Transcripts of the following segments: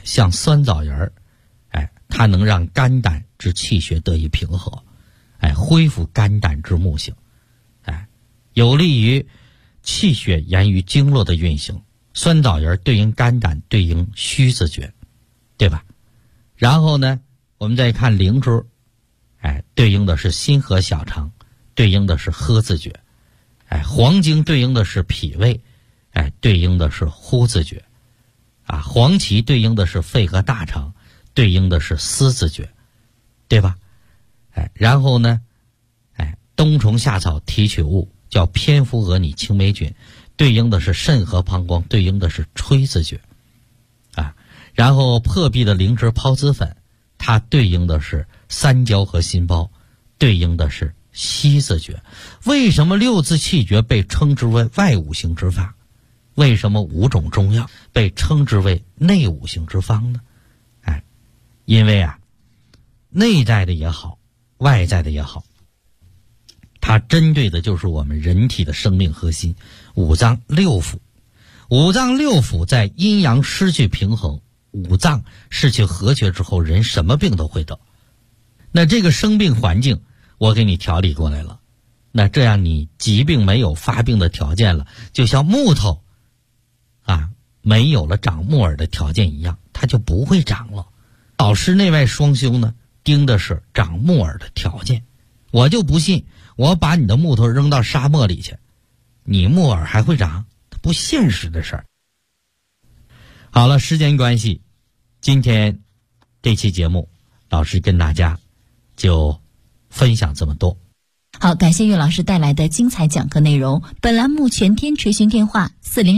像酸枣仁儿，它能让肝胆之气血得以平和，恢复肝胆之木性，有利于气血沿于经络的运行。酸枣仁对应肝胆，对应虚字诀，对吧？然后呢，我们再看灵珠，对应的是心和小肠，对应的是呵字诀。黄精对应的是脾胃，对应的是呼字诀。黄芪对应的是肺和大肠，对应的是思字诀，对吧？然后呢，冬虫夏草提取物叫蝙蝠蛾拟青霉菌，对应的是肾和膀胱，对应的是吹字诀。然后破壁的灵芝孢子粉，它对应的是三焦和心包，对应的是息字诀。为什么六字气诀被称之为外五行之法？为什么5种中药被称之为内五行之方呢？因为内在的也好，外在的也好，它针对的就是我们人体的生命核心，五脏六腑。五脏六腑在阴阳失去平衡，五脏失去和谐之后，人什么病都会得。那这个生病环境我给你调理过来了，那这样你疾病没有发病的条件了，就像木头没有了长木耳的条件一样，它就不会长了。老师内外双修呢，盯的是长木耳的条件。我就不信我把你的木头扔到沙漠里去，你木耳还会长？它不现实的事儿。好了，时间关系，今天这期节目老师跟大家就分享这么多。 好，感谢岳老师带来的精彩讲课内容。本栏目全天垂询电话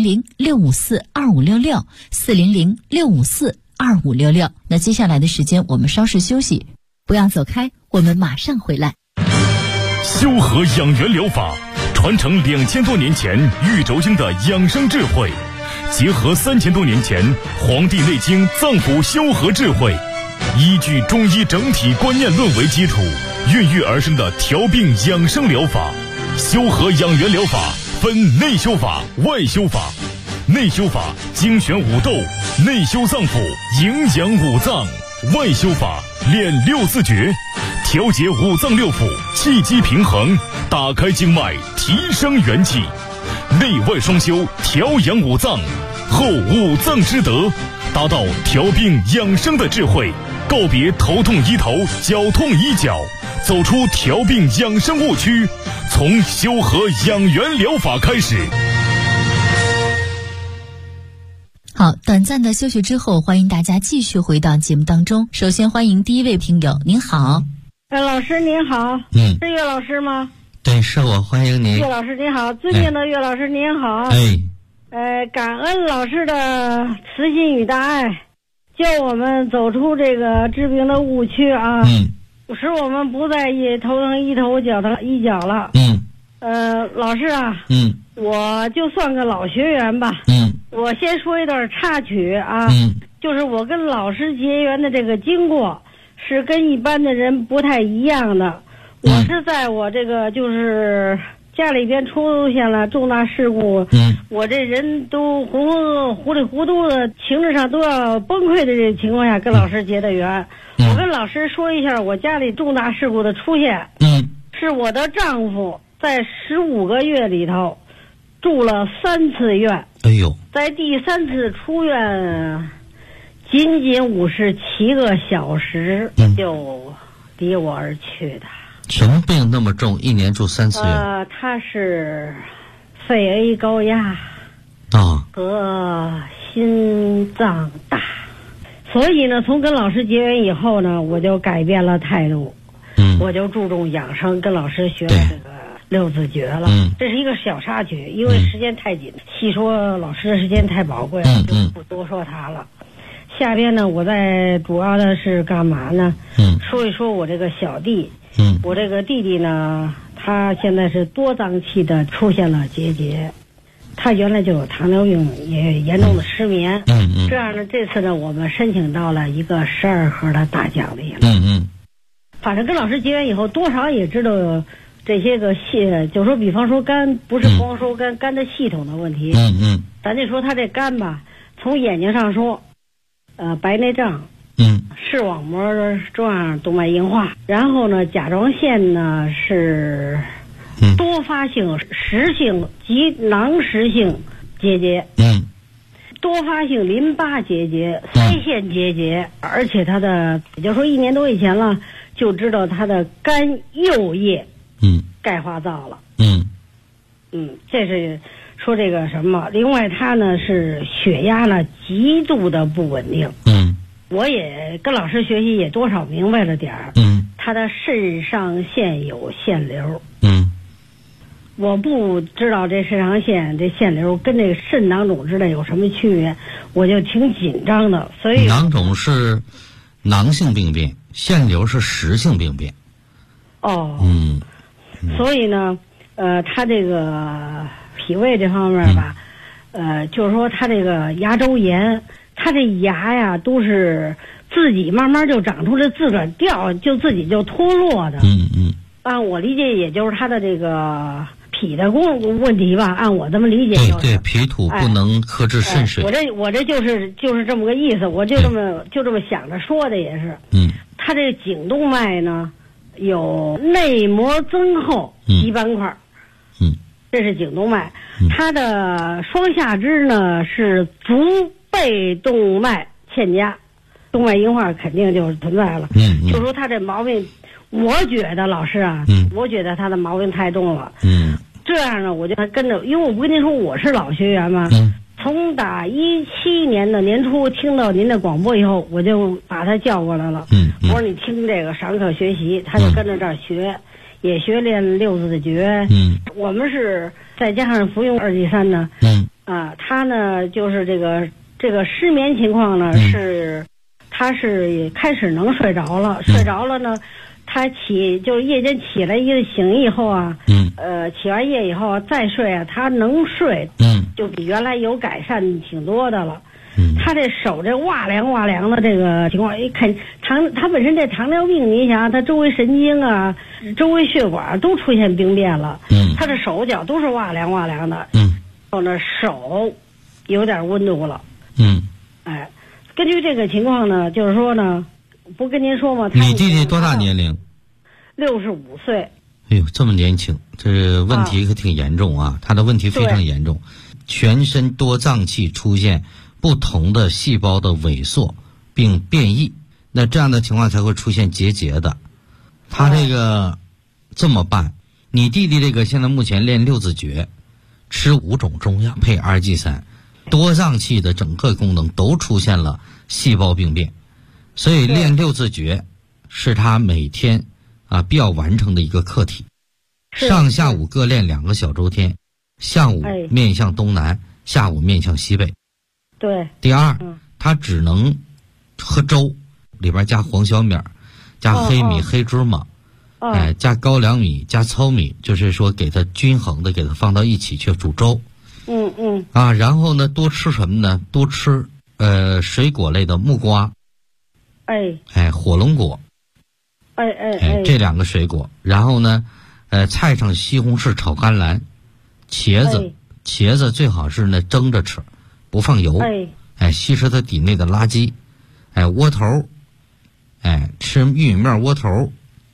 400-654-2566，400-654-2566。那接下来的时间我们稍事休息，不要走开，我们马上回来。 修和养元疗法传承2000多年前玉轴经的养生智慧，结合3000多年前《黄帝内经》脏腑修和智慧，依据中医整体观念论为基础，孕育而生的调病养生疗法。修和养元疗法分内修法、外修法。内修法精选五斗，内修脏腑，营养五脏；外修法练六字诀，调节五脏六腑，气机平衡，打开经脉，提升元气。内外双修，调养五脏，后五脏之德，达到调病养生的智慧，告别头痛医头，脚痛医脚，走出调病养生误区，从修和养元疗法开始。 好，短暂的休息之后，欢迎大家继续回到节目当中。首先欢迎第一位听友，您好。 老师您好，是岳老师吗？ 对，是我，欢迎您。 岳老师您好，尊敬的岳老师您好。感恩老师的慈心与大爱，教我们走出这个治病的误区啊，使我们不再头疼医头，脚疼医脚了。老师啊，我就算个老学员吧。我先说一段插曲啊，就是我跟老师结缘的这个经过是跟一般的人不太一样的。我是在我这个就是家里边出现了重大事故，我这人都糊里糊涂的，情志上都要崩溃的这情况下跟老师结的缘。我跟老师说一下我家里重大事故的出现，是我的丈夫在15个月里头住了3次院，在第3次出院仅仅57个小时就离我而去的。 什么病那么重，一年住3次院？ 他是肺 A 高压和心脏大，所以呢，从跟老师结缘以后呢，我就改变了态度，我就注重养生，跟老师学了这个六字诀了。这是一个小插曲，因为时间太紧，细说老师的时间太宝贵了，就不多说他了。下边呢，我再主要的是干嘛呢？说一说我这个小弟。我这个弟弟呢，他现在是多脏器的出现了结节，他原来就有糖尿病，也严重的失眠。这样呢，这次呢，我们申请到了一个12盒的大奖励了。反正跟老师结缘以后，多少也知道这些个就说比方说肝，不是光说肝的系统的问题。咱就说他这肝吧，从眼睛上说， 白内障，视网膜状动脉硬化，然后呢，甲状腺呢是多发性实性及囊实性结节，多发性淋巴结节、腮腺结节，而且他的，也就是说1年多以前了，就知道他的肝右叶钙化灶了，这是说这个什么。另外他呢是血压呢极度的不稳定，我也跟老师学习也多少明白了点儿，他的肾上腺有腺瘤，我不知道这肾上腺这腺瘤跟这个肾囊肿之类有什么区别，我就挺紧张的。所以囊肿是囊性病变，腺瘤是实性病变。 所以呢，他这个脾胃这方面吧，就是说他这个牙周炎，他这牙呀都是自己慢慢就长出来，自个儿掉，就自己就脱落的。按我理解，也就是他的这个脾的问题吧，按我这么理解就是。 对，脾土不能克制肾水。 我这就是这么个意思，我就这么想着说的也是。他这个颈动脉呢，有内膜增厚基斑块，这是颈动脉。他的双下肢呢是足背动脉欠佳，动脉硬化肯定就存在了。就说他这毛病，我觉得老师啊，我觉得他的毛病太重了。这样呢，我就跟着，因为我不跟您说我是老学员嘛。从打17年的年初听到您的广播以后，我就把他叫过来了。我说你听这个上课学习，他就跟着这儿学，也学练六字的诀。我们是再加上服用2剂3呢。他呢就是这个失眠情况呢是，他是开始能睡着了，睡着了呢。他就是夜间起来醒以后啊，起完夜以后再睡啊，他能睡，就比原来有改善挺多的了。他这手这哇凉哇凉的这个情况，一看他本身这糖尿病，你想他周围神经啊、周围血管都出现病变了，他的手脚都是哇凉哇凉的，然后呢手有点温度了，根据这个情况呢，就是说呢。不跟您说吗？ 你弟弟多大年龄 ？65岁。 哎呦，这么年轻，这问题可挺严重啊！他的问题非常严重，全身多脏器出现不同的细胞的萎缩并变异，那这样的情况才会出现结节的。他这个这么办，你弟弟这个现在目前练六字诀，吃5种中药配2剂3，多脏器的整个功能都出现了细胞病变。所以练六字诀是他每天必要完成的一个课题，上下午各练2个小周天，上午面向东南，下午面向西北。 对。 第二，他只能喝粥，里边加黄小米，加黑米、黑芝麻，加高粱米，加糙米，就是说给他均衡的给他放到一起去煮粥。然后呢，多吃什么呢？多吃水果类的木瓜。火龙果，这2个水果，然后呢，菜上西红柿炒甘蓝，茄子最好是呢蒸着吃，不放油，吸收它体内的垃圾，窝头，吃玉米面窝头，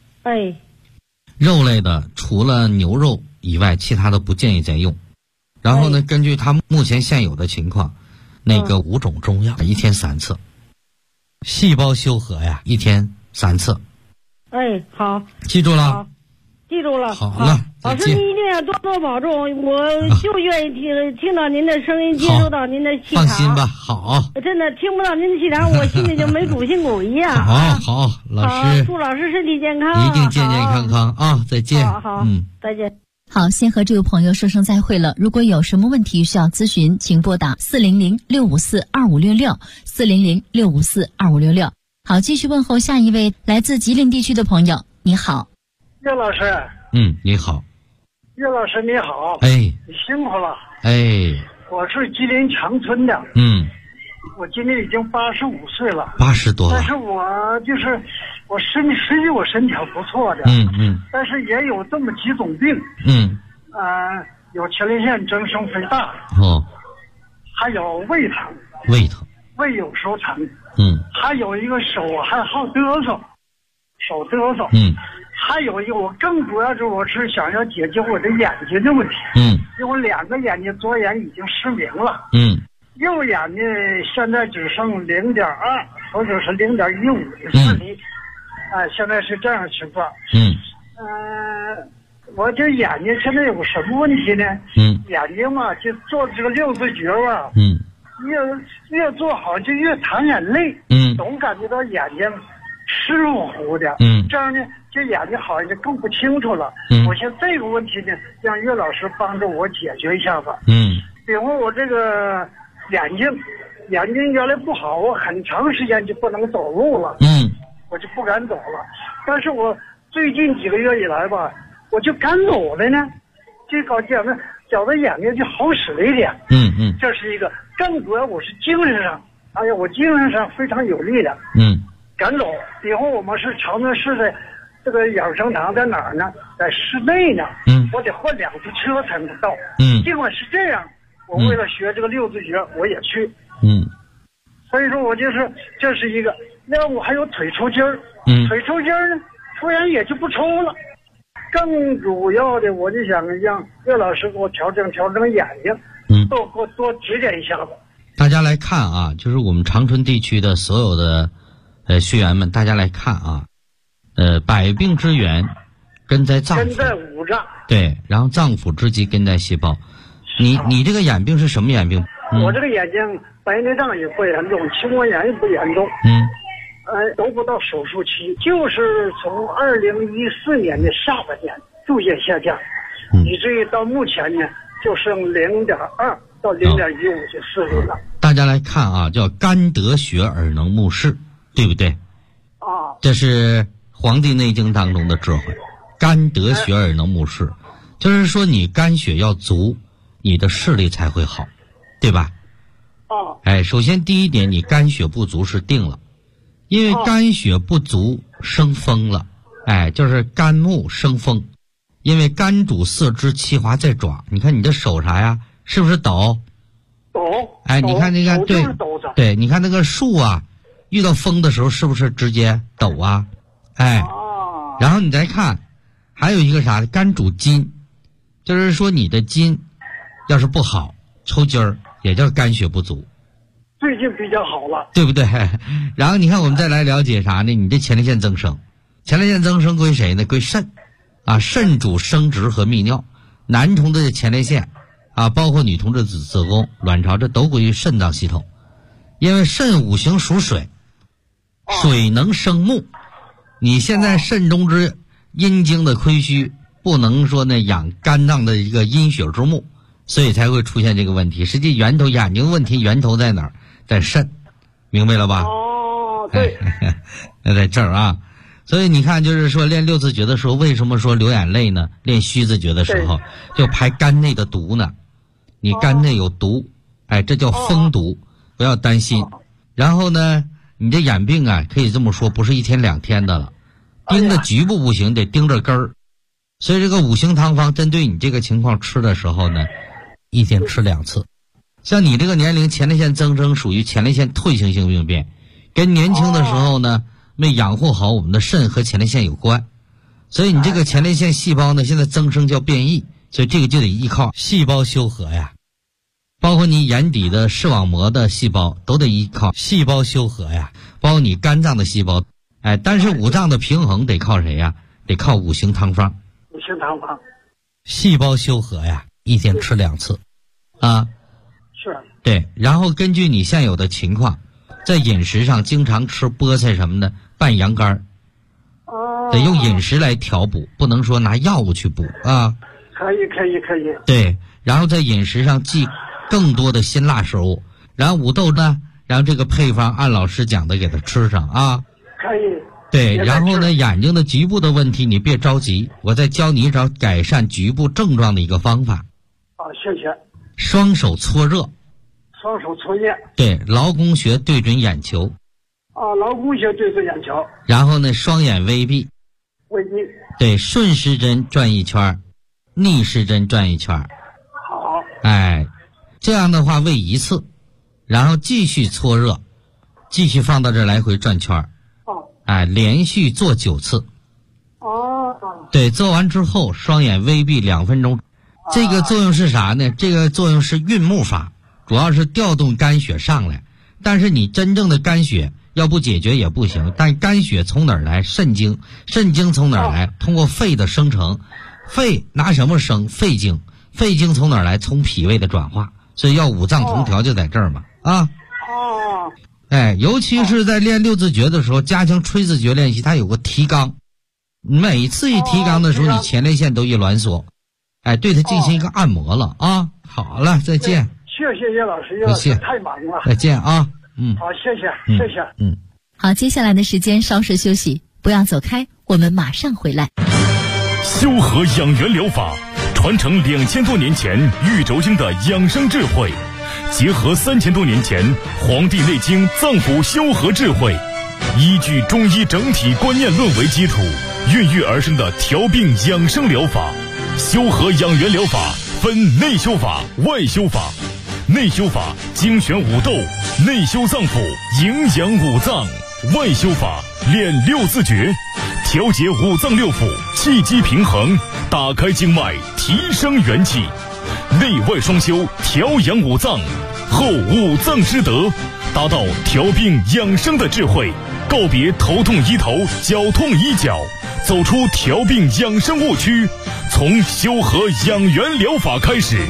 肉类的除了牛肉以外，其他的不建议再用。然后呢，根据他目前现有的情况，那个5种中药1天3次。细胞修和呀，1天3次。 好， 记住了。 好，记住了。 好了， 老师您一定要多多保重，我就愿意听到您的声音，接收到您的气场。 放心吧，好。 真的听不到您的气场，我心里就没主心骨一样。 好，老师。 祝老师身体健康。 一定健健康康啊！再见。 好，再见。 好，先和这位朋友说声再会了。如果有什么问题需要咨询，请拨打400-654-2566，400-654-2566。好，继续问候下一位来自吉林地区的朋友。你好， 岳老师。 你好。 岳老师你好。 你辛苦了。 我是吉林长春的。我今年已经85岁了。 80多了。 但是我就是我实际我身体还不错的。但是也有这么几种病。有前列腺增生肥大。还有胃疼。胃有时候疼。 还有一个手还好嘚瑟，手嘚瑟，还有一个我更主要是我是想要解决我的眼睛的问题，因为我2个眼睛左眼已经失明了，右眼呢现在只剩0.2或者是0.15的视力，现在是这样情况，我这眼睛现在有什么问题呢？眼睛嘛，就做这个6字诀吧，越做好就越淌眼泪，总感觉到眼睛湿乎乎的，这样呢，这眼睛好像就更不清楚了。我想这个问题呢，让岳老师帮着我解决一下吧。比如我这个眼睛原来不好，我很长时间就不能走路了，我就不敢走了。但是我最近几个月以来吧，我就敢走了呢，这搞觉得眼睛就好使了一点。这是一个。更主要我是精神上，我精神上非常有力量。敢走。以后我们是常常是在这个养生堂在哪儿呢？在室内呢。我得换2次车才能到。尽管是这样，我为了学这个6字诀，我也去。所以说我就是这是一个。另外我还有腿抽筋儿。腿抽筋儿呢，突然也就不抽了。更主要的，我就想让岳老师给我调整眼睛，给我多指点一下子。 大家来看啊，就是我们长春地区的所有的学员们，大家来看啊，百病之源根在脏腑， 根在五脏， 对，然后脏腑之基根在细胞。你这个眼病是什么眼病？ 我这个眼睛白内障也不严重，青光眼也不严重。都不到手术期，就是从2014年的下半年逐渐下降，以至于到目前呢就剩0.2到0.15的视力了。 大家来看啊，叫肝得血而能目视，对不对？这是《黄帝内经》当中的智慧。肝得血而能目视，就是说你肝血要足，你的视力才会好，对吧？首先第一点，你肝血不足是定了。因为肝血不足生风了，就是肝木生风，因为肝主四肢，其华在爪。你看你的手啥呀？是不是抖？ 抖。 你看那个对，你看那个树啊，遇到风的时候是不是直接抖啊？然后你再看，还有一个啥？肝主筋，就是说你的筋要是不好，抽筋儿也叫肝血不足。 最近比较好了， 对不对？然后你看我们再来了解啥呢？你的前列腺增生，前列腺增生归谁呢？归肾肾主生殖和泌尿，男同志的前列腺包括女同志的子宫、卵巢，这都归于肾脏系统。因为肾五行属水，水能生木，你现在肾中之阴经的亏虚，不能说呢养肝脏的一个阴血之木，所以才会出现这个问题。实际源头，眼睛问题源头在哪儿？在肾，明白了吧？ 对。 那在这儿啊，所以你看，就是说练6字诀的时候，为什么说流眼泪呢？练虚字诀的时候，就排肝内的毒呢。你肝内有毒，这叫风毒，不要担心。然后呢，你这眼病可以这么说，不是1天2天的了，盯着局部不行，得盯着根儿。所以这个5行汤方针对你这个情况吃的时候呢，1天吃2次。像你这个年龄，前列腺增生属于前列腺退行性病变，跟年轻的时候呢没养护好我们的肾和前列腺有关，所以你这个前列腺细胞呢现在增生叫变异，所以这个就得依靠细胞修和呀，包括你眼底的视网膜的细胞都得依靠细胞修和呀，包括你肝脏的细胞，但是五脏的平衡得靠谁呀？得靠5行汤方。 5行汤方， 细胞修和呀，1天吃2次是， 对，然后根据你现有的情况，在饮食上经常吃菠菜什么的，拌羊肝，得用饮食来调补，不能说拿药物去补啊。 可以。 对，然后在饮食上忌更多的辛辣食物，然后五豆呢，然后这个配方按老师讲的给它吃上啊。 可以。 对，然后呢，眼睛的局部的问题你别着急，我再教你找改善局部症状的一个方法。 谢谢。 双手搓热。 双手搓热。 对，劳宫穴对准眼球。 劳宫穴对准眼球。 然后呢，双眼微闭。 微闭。 对，顺时针转1圈，逆时针转1圈。 好。 这样的话喂1次，然后继续搓热， 继续放到这儿来回转圈儿。哎，连续做9次。对，做完之后双眼微闭2分钟。这个作用是啥呢？这个作用是运目法，主要是调动肝血上来。但是你真正的肝血要不解决也不行。但肝血从哪儿来？肾经。肾经从哪儿来？通过肺的生成。肺拿什么生？肺经。肺经从哪儿来？从脾胃的转化。所以要五脏同调就在这儿嘛。哎，尤其是在练6字诀的时候，加强吹字诀练习，它有个提肛。每次一提肛的时候，你前列腺都一挛缩。哎，对它进行一个按摩了啊。好了，再见。 谢谢叶老师，叶老师太忙了。 再见啊。 好，谢谢，谢谢。 好，接下来的时间稍事休息，不要走开，我们马上回来。 修和养元疗法传承2000多年前玉轴经的养生智慧，结合3000多年前《黄帝内经》脏腑修和智慧，依据中医整体观念论为基础，孕育而生的调病养生疗法。修和养元疗法分内修法、外修法。内修法精选五斗，内修脏腑，营养五脏；外修法练6字诀，调节五脏六腑，气机平衡，打开经脉，提升元气。内外双修，调养五脏，后五脏之德，达到调病养生的智慧。告别头痛医头，脚痛医脚，走出调病养生误区，从修和养元疗法开始。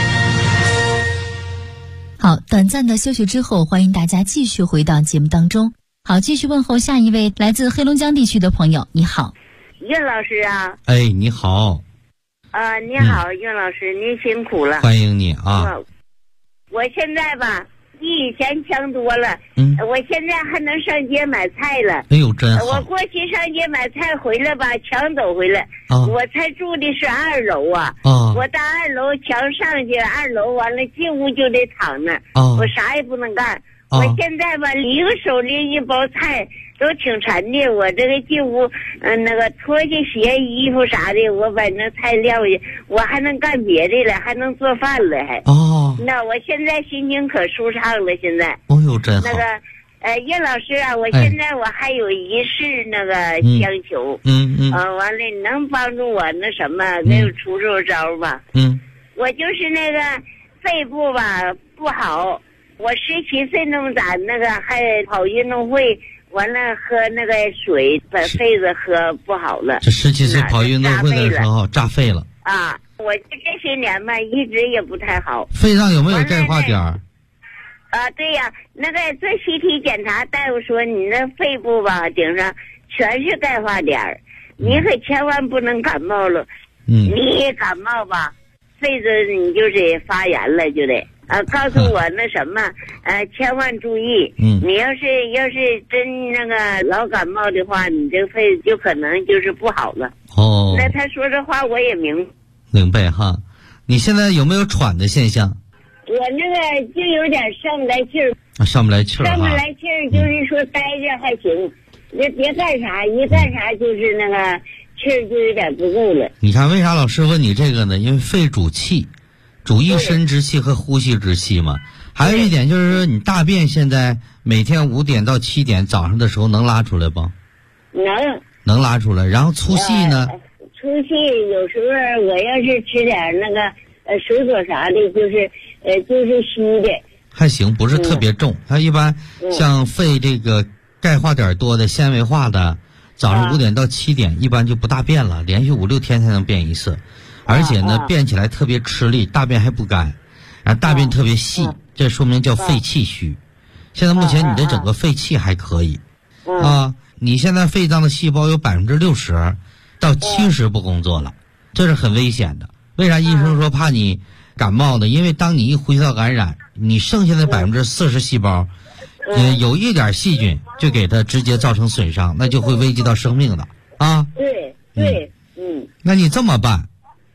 好，短暂的休息之后，欢迎大家继续回到节目当中。好，继续问候下一位来自黑龙江地区的朋友。你好， 岳老师啊。 哎，你好。 你好，岳老师，您辛苦了。 欢迎你啊。 我现在吧，比以前强多了。我现在还能上街买菜了。 哎呦，真好。 我过去上街买菜回来吧，抢走回来。我才住的是2楼啊。我到2楼墙上去，2楼完了进屋就得躺那。我啥也不能干。我现在吧，一个手拎一包菜都挺沉的。我这个进屋，那个脱下鞋、衣服啥的，我把那菜撂下，我还能干别的了，还能做饭了，还。那我现在心情可舒畅了，现在。 哦呦，真好。 那个，叶老师啊，我现在我还有一事那个相求。完了，你能帮助我那什么，给我出招吧？我就是那个肺部吧不好。我17岁那么大，那个还跑运动会，完了喝那个水，把肺子喝不好了。 这17岁跑运动会的时候炸肺了啊！我这些年吧，一直也不太好。 肺上有没有钙化点？ 对呀，那个做CT检查，大夫说你那肺部吧顶上全是钙化点，你可千万不能感冒了。你一感冒吧，肺子你就得发炎了，就得。告诉我那什么，千万注意。你要是真那个老感冒的话，你这个肺就可能就是不好了。那他说这话我也明白哈。你现在有没有喘的现象？ 我那个就有点上不来气儿。 上不来气儿。 上不来气儿就是说待着还行，别干啥，一干啥就是那个气儿就有点不够了。 你看为啥老师问你这个呢？因为肺主气。主一身之气和呼吸之气嘛。还有一点就是说，你大便现在每天5点到7点早上的时候能拉出来不？能拉出来。然后粗细呢？ 粗细有时候我要是吃点那个水果啥的，就是稀的。 还行，不是特别重。它一般像肺这个钙化点多的、纤维化的，早上5点到7点一般就不大便了，连续5、6天才能便一次。而且呢，便起来特别吃力，大便还不干，然后大便特别细，这说明叫肺气虚。现在目前你的整个肺气还可以，你现在肺脏的细胞有60%到70%不工作了，这是很危险的。为啥医生说怕你感冒呢？因为当你一呼吸道感染，你剩下的40%细胞，有一点细菌就给它直接造成损伤，那就会危及到生命的啊。 对， 那你这么办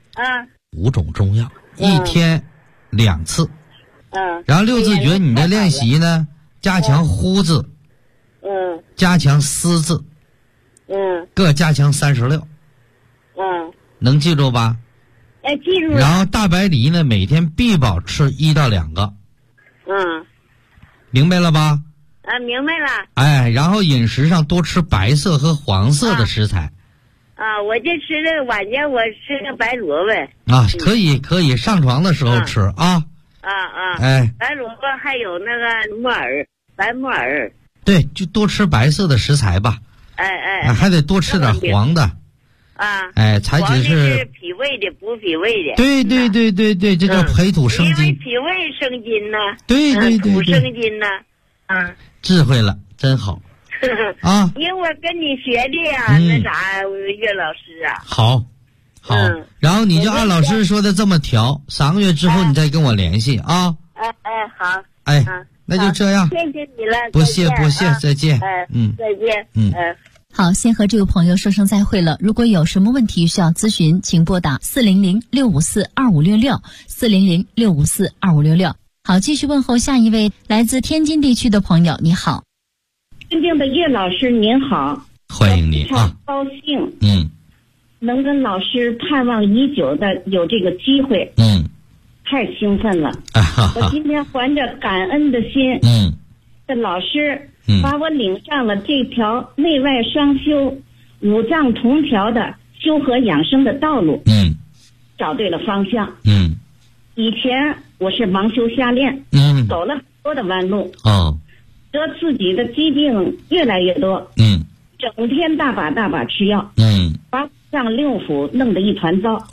？5种中药，1天2次。然后6字诀你的练习呢，加强呼字，加强思字，各加强36。能记住吧？ 记住了。 然后大白梨呢，每天必保吃1到2个。明白了吧？ 啊，明白了。 哎，然后饮食上多吃白色和黄色的食材。 啊，我就吃这个晚间我吃个白萝卜。 啊，可以，上床的时候吃啊。哎， 白萝卜还有那个木耳，白木耳。 对，就多吃白色的食材吧。 哎， 还得多吃点黄的。 啊， 哎，采取是脾胃的，补脾胃的。 对，这叫培土生金。 因为脾胃生金呢。 对， 土生金呢。 智慧了，真好。啊， 因为我跟你学的呀，那啥，岳老师啊。 好，然后你就按老师说的这么调，3个月之后你再跟我联系啊。 好。 哎，那就这样。 谢谢你了。 不谢，再见。 再见。 好，先和这个朋友说声再会了。如果有什么问题需要咨询，请拨打400-654-2566 400-654-2566。好，继续问候下一位来自天津地区的朋友。你好， 尊敬的岳老师您好， 欢迎你啊！ 高兴，能跟老师盼望已久的有这个机会，太兴奋了。我今天怀着感恩的心，的老师把我领上了这条内外双修、五脏同调的修和养生的道路，找对了方向。以前我是盲修瞎练，走了很多的弯路，得自己的疾病越来越多，整天大把吃药，把上6腑弄得一团糟，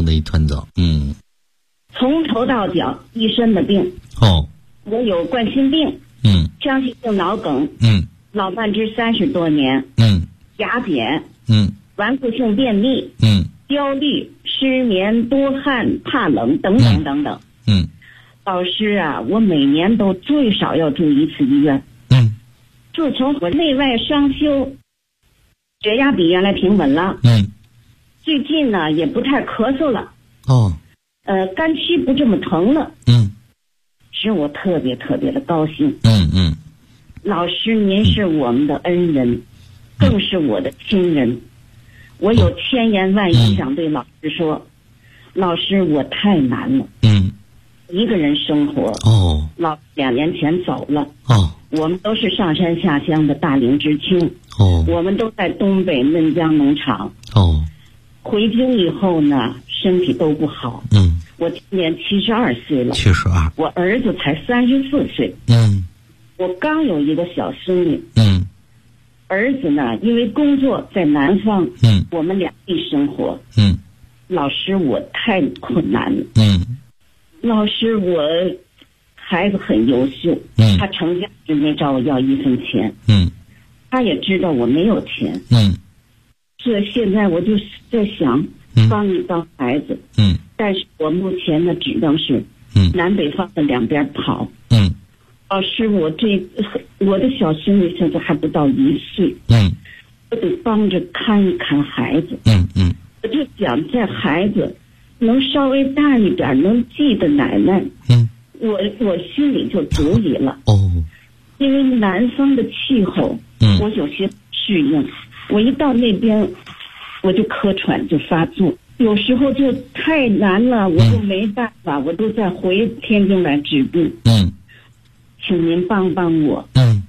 从头到脚一身的病。我有冠心病，腔隙性脑梗，脑瓣支30多年，牙癜，顽固性便秘，焦虑、失眠、多汗、怕冷等等。老师啊，我每年都最少要住1次医院。自从我内外双修，血压比原来平稳了。最近呢也不太咳嗽了。肝区不这么疼了。使我特别的高兴。老师您是我们的恩人，更是我的亲人。我有千言万语想对老师说，老师我太难了。一个人生活。老2年前走了。我们都是上山下乡的大龄知青。我们都在东北嫩江农场。回京以后呢，身体都不好。我今年72岁了。我儿子才34岁。我刚有一个小孙女。儿子呢，因为工作在南方。我们两地生活。老师，我太困难了。老师，我孩子很优秀。他成家时没找我要1分钱。他也知道我没有钱。所以现在我就在想帮一帮孩子。但是我目前呢只能是南北方的两边跑。老师，我的小孙女现在还不到1岁。我得帮着看一看孩子。我就想在孩子能稍微大一点，能记得奶奶，我心里就足矣了。因为南方的气候，我有些适应。我一到那边，我就咳喘就发作，有时候就太难了，我就没办法，我都在回天津来治病。请您帮帮我。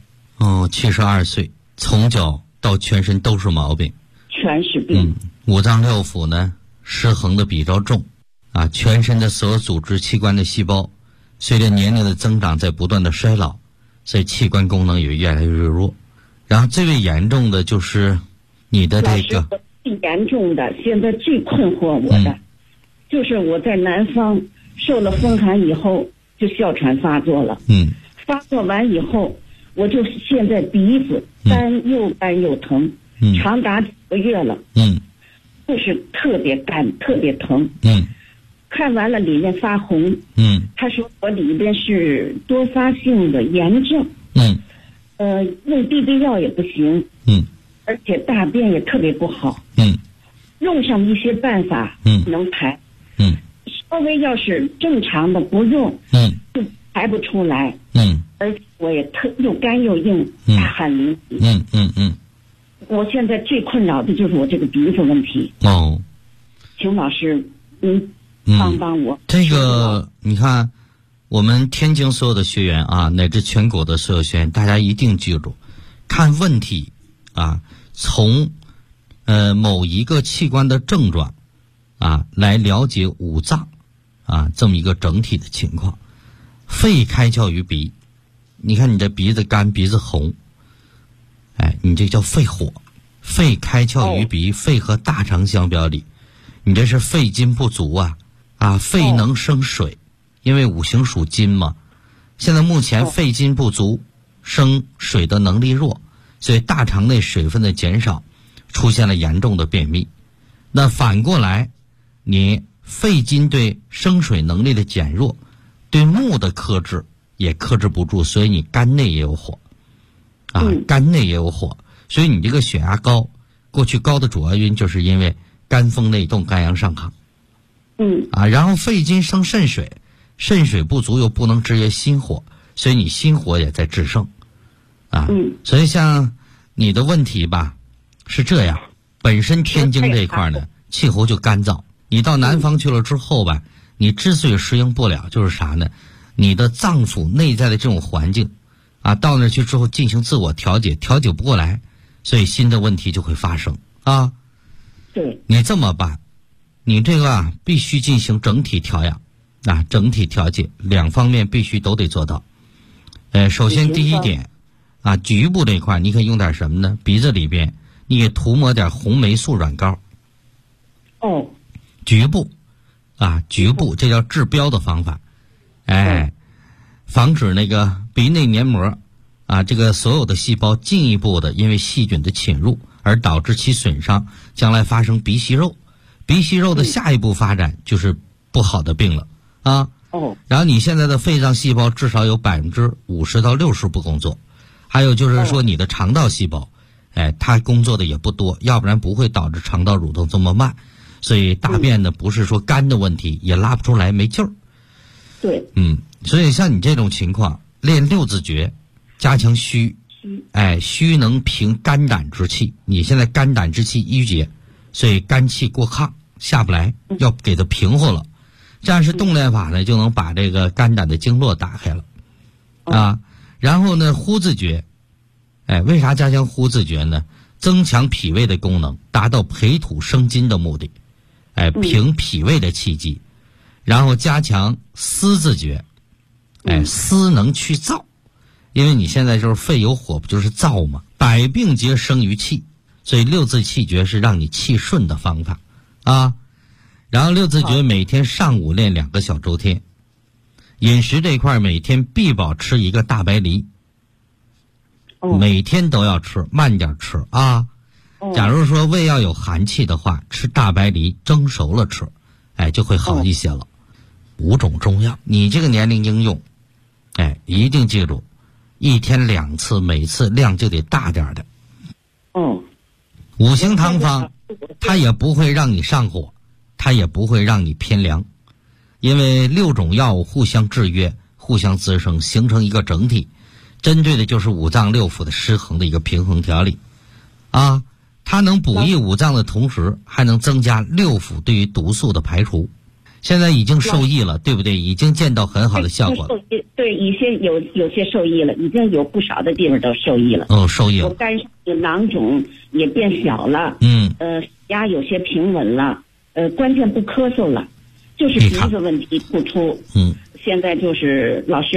72岁，从脚到全身都是毛病， 全是病。 五脏六腑呢失衡的比较重啊，全身的所有组织器官的细胞随着年龄的增长在不断的衰老，所以器官功能也越来越弱。然后最为严重的就是你的这个最严重的，现在最困惑我的，就是我在南方受了风寒以后就哮喘发作了。发作完以后，我就现在鼻子又干又疼，长达几个月了。就是特别干，特别疼。看完了里面发红。他说我里边是多发性的炎症。用避病药也不行。而且大便也特别不好。用上一些办法能排。稍微要是正常的不用，就排不出来。而且我也又干又硬，大汗淋漓。我现在最困扰的就是我这个鼻子问题。请老师帮帮我。 这个你看， 我们天津所有的学员啊，乃至全国的所有学员，大家一定记住，看问题啊，从某一个器官的症状啊来了解五脏啊这么一个整体的情况。肺开窍于鼻，你看你这鼻子干鼻子红，哎，你这叫肺火。肺开窍于鼻，肺和大肠相表里，你这是肺金不足啊，肺能生水，因为五行属金嘛。现在目前肺金不足，生水的能力弱，所以大肠内水分的减少，出现了严重的便秘。那反过来，你肺金对生水能力的减弱，对木的克制也克制不住，所以你肝内也有火啊，肝内也有火，所以你这个血压高，过去高的主要原因就是因为肝风内动，肝阳上亢。然后肺金生肾水，肾水不足又不能制约心火，所以你心火也在制胜啊。所以像你的问题吧是这样，本身天津这一块呢气候就干燥，你到南方去了之后吧，你之所以适应不了，就是啥呢？你的脏腑内在的这种环境啊，到那去之后进行自我调节，调节不过来，所以新的问题就会发生啊。 对， 你这么办，你这个必须进行整体调养啊，整体调节，两方面必须都得做到。首先第一点啊，局部这一块你可以用点什么呢？鼻子里边你给涂抹点红霉素软膏。局部啊，局部这叫治标的方法。防止那个鼻内黏膜啊，这个所有的细胞进一步的因为细菌的侵入而导致其损伤，将来发生鼻息肉。鼻息肉的下一步发展就是不好的病了啊。然后你现在的肺脏细胞至少有50%到60%不工作，还有就是说你的肠道细胞，它工作的也不多，要不然不会导致肠道蠕动这么慢。所以大便呢不是说肝的问题，也拉不出来，没劲儿。 对， 所以像你这种情况，练六字诀，加强虚，虚能平肝胆之气。你现在肝胆之气郁结，所以肝气过亢下不来，要给它平和了。这样是动练法呢，就能把这个肝胆的经络打开了啊。然后呢，呼字诀，为啥加强呼字诀呢？增强脾胃的功能，达到培土生金的目的，平脾胃的气机。然后加强思字诀，思能去燥，因为你现在就是肺有火，不就是燥吗？百病皆生于气，所以六字气诀是让你气顺的方法啊。然后六字诀每天上午练2个小周天。饮食这一块每天必保吃1个大白梨，每天都要吃，慢点吃啊。假如说胃要有寒气的话，吃大白梨蒸熟了吃，就会好一些了。5种中药，你这个年龄应用，一定记住，1天2次，每次量就得大点的。五行汤方它也不会让你上火，它也不会让你偏凉，因为6种药物互相制约，互相滋生，形成一个整体，针对的就是五脏六腑的失衡的一个平衡调理啊。它能补益五脏的同时，还能增加六腑对于毒素的排除。现在已经受益了，对不对？已经见到很好的效果了。 对，有些受益了，已经有不少的地方都受益了。 受益了。 我肝上的囊肿也变小了。压有些平稳了。关键不咳嗽了，就是鼻子问题突出。现在就是老师